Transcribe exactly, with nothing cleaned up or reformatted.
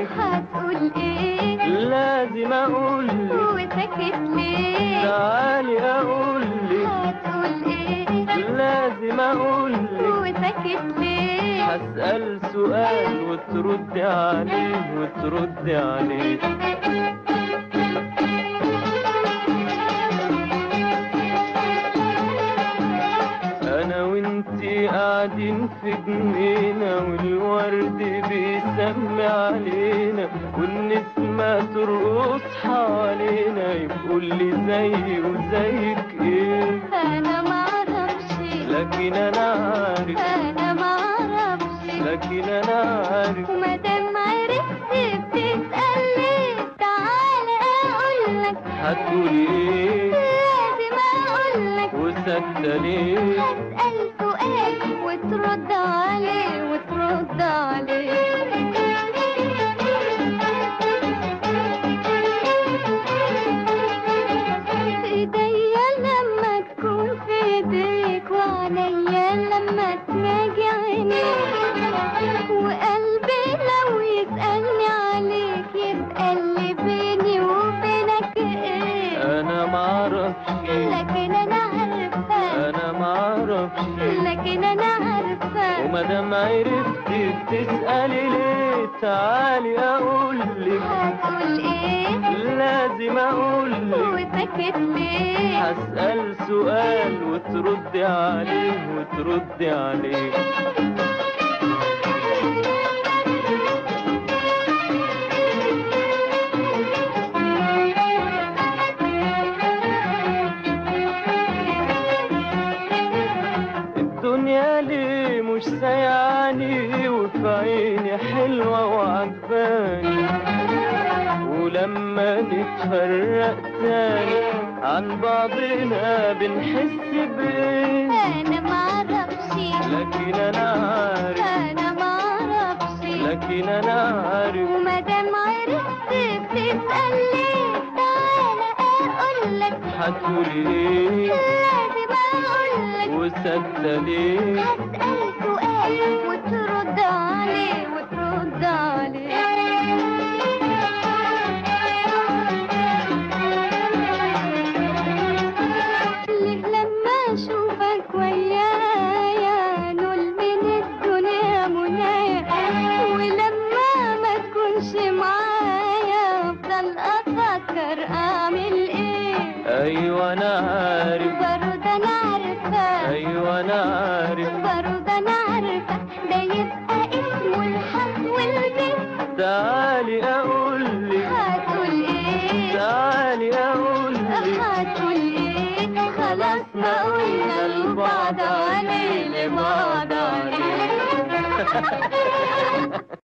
هتقول ايه؟ لازم اقولك وساكت ليه؟ تعالي اقولك هتقول ايه؟ لازم اقولك وساكت ليه؟ هسأل سؤال وتردي عليه وتردي عليه. انا وانتي قاعدين في جنينة والورد بيسمي علينا والنسمة ترقص حوالينا، يقول لي زيي وزيك ايه؟ انا معرفش لكن انا عارف انا معرفش لكن انا عارف ومادام عرفت بتسأل ليه؟ تعالى اقولك هتقولي ايه لازم اقولك وساكتة ليه؟ هسأل سؤال وترد عليه وترد عليه. ايديا لما تكون في ايديك وعليا لما تناجي عينيك وقلبي لو يسألني عليك يبقى اللي بيني وبينك ايه؟ انا معرفش لكن انا عارفة انا معرفش لكن انا عارفة ومادام عرفتي بتسألي ليه؟ تعالي اقولك هتقول ايه؟ لازم اقولك وساكت ليه؟ هسأل سؤال وتردي عليه وتردي عليه. الدنيا ليه مش سايعاني وفي عيني حلوة وعجباني، ولما نتفرق تاني عن بعضنا بنحس بايه؟ انا معرفش لكن انا عارف انا معرفش لكن انا عارف ومادام عرفت بتسأل ليه؟ تعالى اقولك هتقولي ايه لازم اقولك وساكتة ليه؟ هسأل سؤال وترد عليه وترد عليه. ليه لما اشوفك ويايا نول من الدنيا منايا ولما ما تكونش معايا افضل افكر اعمل ايه؟ ايوه انا عارف برضه انا عارفة ايوه انا عارف برضه انا عارفة ده يبقى اسمه الحق والبيت. تعالي اقولك هتقول ايه؟ تعالي اقولك هتقول ايه؟ خلاص ما قلنا لبعض عليه لبعض عليه.